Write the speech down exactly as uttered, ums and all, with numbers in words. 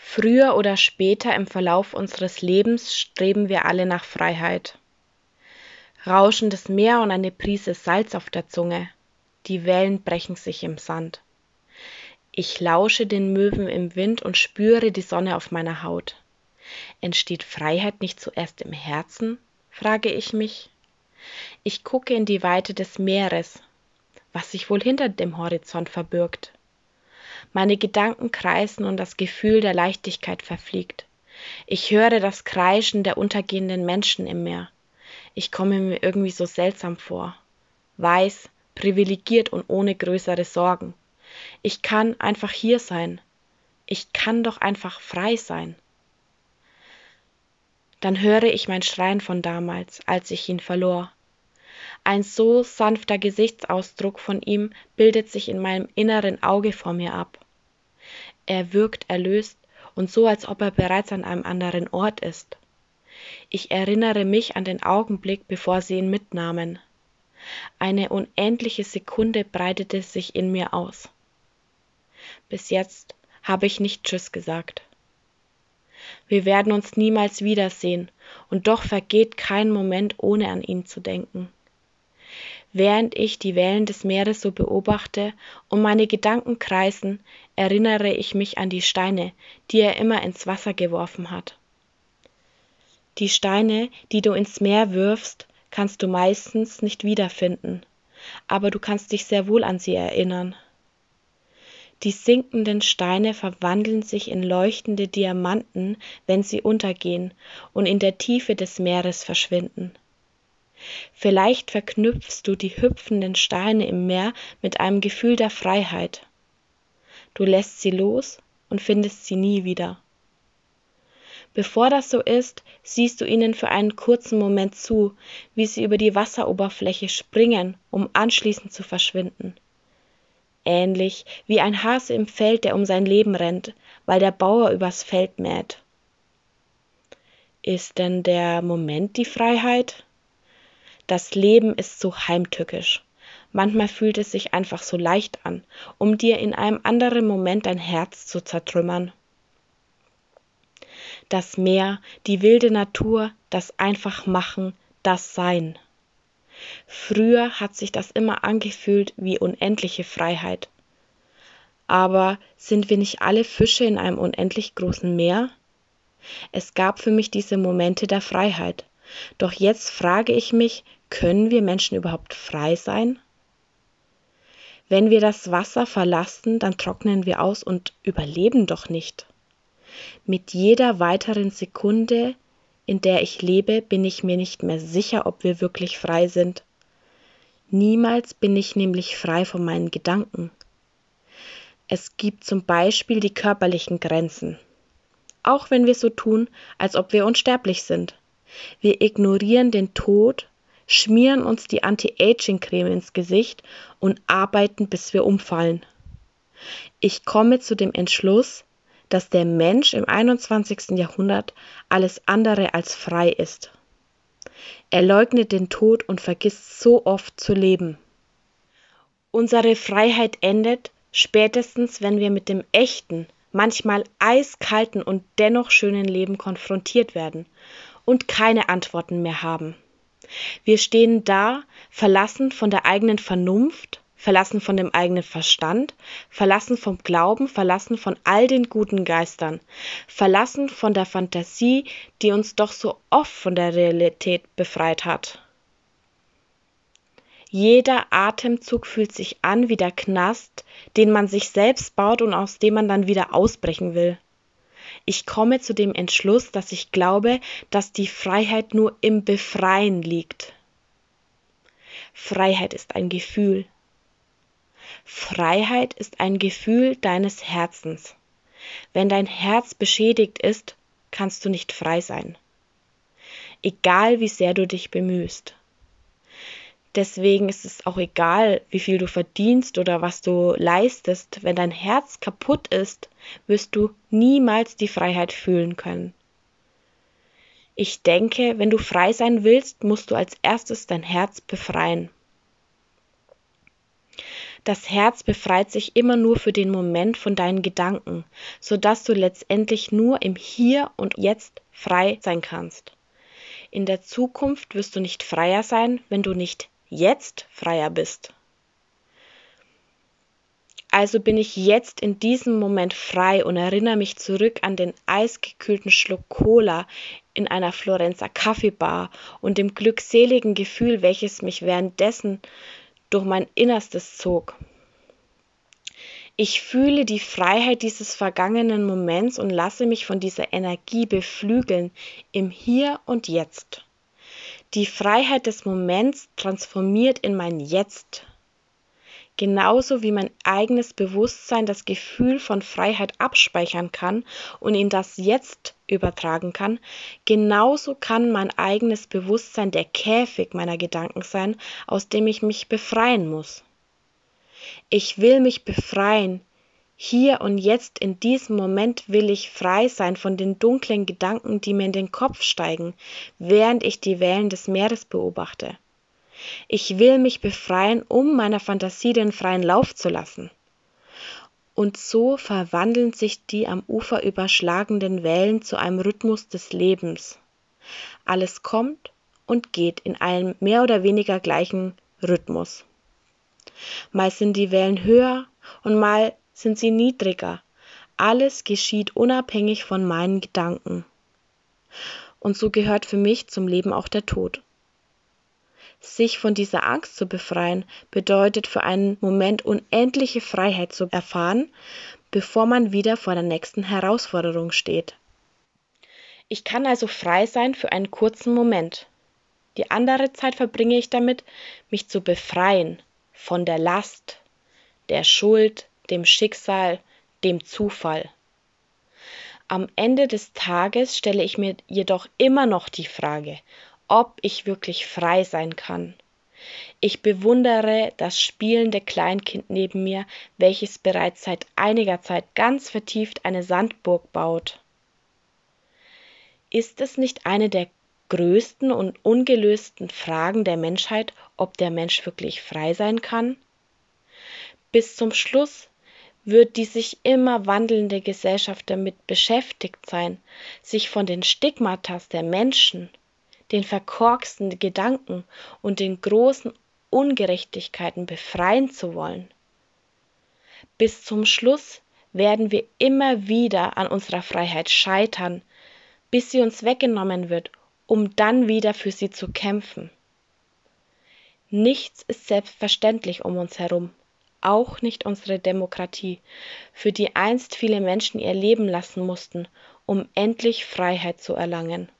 Früher oder später im Verlauf unseres Lebens streben wir alle nach Freiheit. Rauschendes Meer und eine Prise Salz auf der Zunge. Die Wellen brechen sich im Sand. Ich lausche den Möwen im Wind und spüre die Sonne auf meiner Haut. Entsteht Freiheit nicht zuerst im Herzen? Frage ich mich. Ich gucke in die Weite des Meeres, was sich wohl hinter dem Horizont verbirgt. Meine Gedanken kreisen und das Gefühl der Leichtigkeit verfliegt. Ich höre das Kreischen der untergehenden Menschen im Meer. Ich komme mir irgendwie so seltsam vor. Weiß, privilegiert und ohne größere Sorgen. Ich kann einfach hier sein. Ich kann doch einfach frei sein. Dann höre ich mein Schreien von damals, als ich ihn verlor. Ein so sanfter Gesichtsausdruck von ihm bildet sich in meinem inneren Auge vor mir ab. Er wirkt erlöst und so, als ob er bereits an einem anderen Ort ist. Ich erinnere mich an den Augenblick, bevor sie ihn mitnahmen. Eine unendliche Sekunde breitete sich in mir aus. Bis jetzt habe ich nicht Tschüss gesagt. Wir werden uns niemals wiedersehen, und doch vergeht kein Moment, ohne an ihn zu denken. Während ich die Wellen des Meeres so beobachte und meine Gedanken kreisen, erinnere ich mich an die Steine, die er immer ins Wasser geworfen hat. Die Steine, die du ins Meer wirfst, kannst du meistens nicht wiederfinden, aber du kannst dich sehr wohl an sie erinnern. Die sinkenden Steine verwandeln sich in leuchtende Diamanten, wenn sie untergehen und in der Tiefe des Meeres verschwinden. Vielleicht verknüpfst du die hüpfenden Steine im Meer mit einem Gefühl der Freiheit. Du lässt sie los und findest sie nie wieder. Bevor das so ist, siehst du ihnen für einen kurzen Moment zu, wie sie über die Wasseroberfläche springen, um anschließend zu verschwinden. Ähnlich wie ein Hase im Feld, der um sein Leben rennt, weil der Bauer übers Feld mäht. Ist denn der Moment die Freiheit? Das Leben ist so heimtückisch. Manchmal fühlt es sich einfach so leicht an, um dir in einem anderen Moment dein Herz zu zertrümmern. Das Meer, die wilde Natur, das Einfachmachen, das Sein. Früher hat sich das immer angefühlt wie unendliche Freiheit. Aber sind wir nicht alle Fische in einem unendlich großen Meer? Es gab für mich diese Momente der Freiheit. Doch jetzt frage ich mich, können wir Menschen überhaupt frei sein? Wenn wir das Wasser verlassen, dann trocknen wir aus und überleben doch nicht. Mit jeder weiteren Sekunde, in der ich lebe, bin ich mir nicht mehr sicher, ob wir wirklich frei sind. Niemals bin ich nämlich frei von meinen Gedanken. Es gibt zum Beispiel die körperlichen Grenzen. Auch wenn wir so tun, als ob wir unsterblich sind. Wir ignorieren den Tod, schmieren uns die Anti-Aging-Creme ins Gesicht und arbeiten, bis wir umfallen. Ich komme zu dem Entschluss, dass der Mensch im einundzwanzigsten Jahrhundert alles andere als frei ist. Er leugnet den Tod und vergisst so oft zu leben. Unsere Freiheit endet spätestens, wenn wir mit dem echten, manchmal eiskalten und dennoch schönen Leben konfrontiert werden und keine Antworten mehr haben. Wir stehen da, verlassen von der eigenen Vernunft, verlassen von dem eigenen Verstand, verlassen vom Glauben, verlassen von all den guten Geistern, verlassen von der Fantasie, die uns doch so oft von der Realität befreit hat. Jeder Atemzug fühlt sich an wie der Knast, den man sich selbst baut und aus dem man dann wieder ausbrechen will. Ich komme zu dem Entschluss, dass ich glaube, dass die Freiheit nur im Befreien liegt. Freiheit ist ein Gefühl. Freiheit ist ein Gefühl deines Herzens. Wenn dein Herz beschädigt ist, kannst du nicht frei sein. Egal wie sehr du dich bemühst. Deswegen ist es auch egal, wie viel du verdienst oder was du leistest. Wenn dein Herz kaputt ist, wirst du niemals die Freiheit fühlen können. Ich denke, wenn du frei sein willst, musst du als erstes dein Herz befreien. Das Herz befreit sich immer nur für den Moment von deinen Gedanken, sodass du letztendlich nur im Hier und Jetzt frei sein kannst. In der Zukunft wirst du nicht freier sein, wenn du nicht jetzt freier bist. Also bin ich jetzt in diesem Moment frei und erinnere mich zurück an den eisgekühlten Schluck Cola in einer Florenzer Kaffeebar und dem glückseligen Gefühl, welches mich währenddessen durch mein Innerstes zog. Ich fühle die Freiheit dieses vergangenen Moments und lasse mich von dieser Energie beflügeln im Hier und Jetzt. Die Freiheit des Moments transformiert in mein Jetzt. Genauso wie mein eigenes Bewusstsein das Gefühl von Freiheit abspeichern kann und in das Jetzt übertragen kann, genauso kann mein eigenes Bewusstsein der Käfig meiner Gedanken sein, aus dem ich mich befreien muss. Ich will mich befreien. Hier und jetzt in diesem Moment will ich frei sein von den dunklen Gedanken, die mir in den Kopf steigen, während ich die Wellen des Meeres beobachte. Ich will mich befreien, um meiner Fantasie den freien Lauf zu lassen. Und so verwandeln sich die am Ufer überschlagenden Wellen zu einem Rhythmus des Lebens. Alles kommt und geht in einem mehr oder weniger gleichen Rhythmus. Mal sind die Wellen höher und mal sind sie niedriger. Alles geschieht unabhängig von meinen Gedanken. Und so gehört für mich zum Leben auch der Tod. Sich von dieser Angst zu befreien, bedeutet für einen Moment unendliche Freiheit zu erfahren, bevor man wieder vor der nächsten Herausforderung steht. Ich kann also frei sein für einen kurzen Moment. Die andere Zeit verbringe ich damit, mich zu befreien von der Last, der Schuld, dem Schicksal, dem Zufall. Am Ende des Tages stelle ich mir jedoch immer noch die Frage, ob ich wirklich frei sein kann. Ich bewundere das spielende Kleinkind neben mir, welches bereits seit einiger Zeit ganz vertieft eine Sandburg baut. Ist es nicht eine der größten und ungelösten Fragen der Menschheit, ob der Mensch wirklich frei sein kann? Bis zum Schluss wird die sich immer wandelnde Gesellschaft damit beschäftigt sein, sich von den Stigmata der Menschen, den verkorksten Gedanken und den großen Ungerechtigkeiten befreien zu wollen. Bis zum Schluss werden wir immer wieder an unserer Freiheit scheitern, bis sie uns weggenommen wird, um dann wieder für sie zu kämpfen. Nichts ist selbstverständlich um uns herum, auch nicht unsere Demokratie, für die einst viele Menschen ihr Leben lassen mussten, um endlich Freiheit zu erlangen.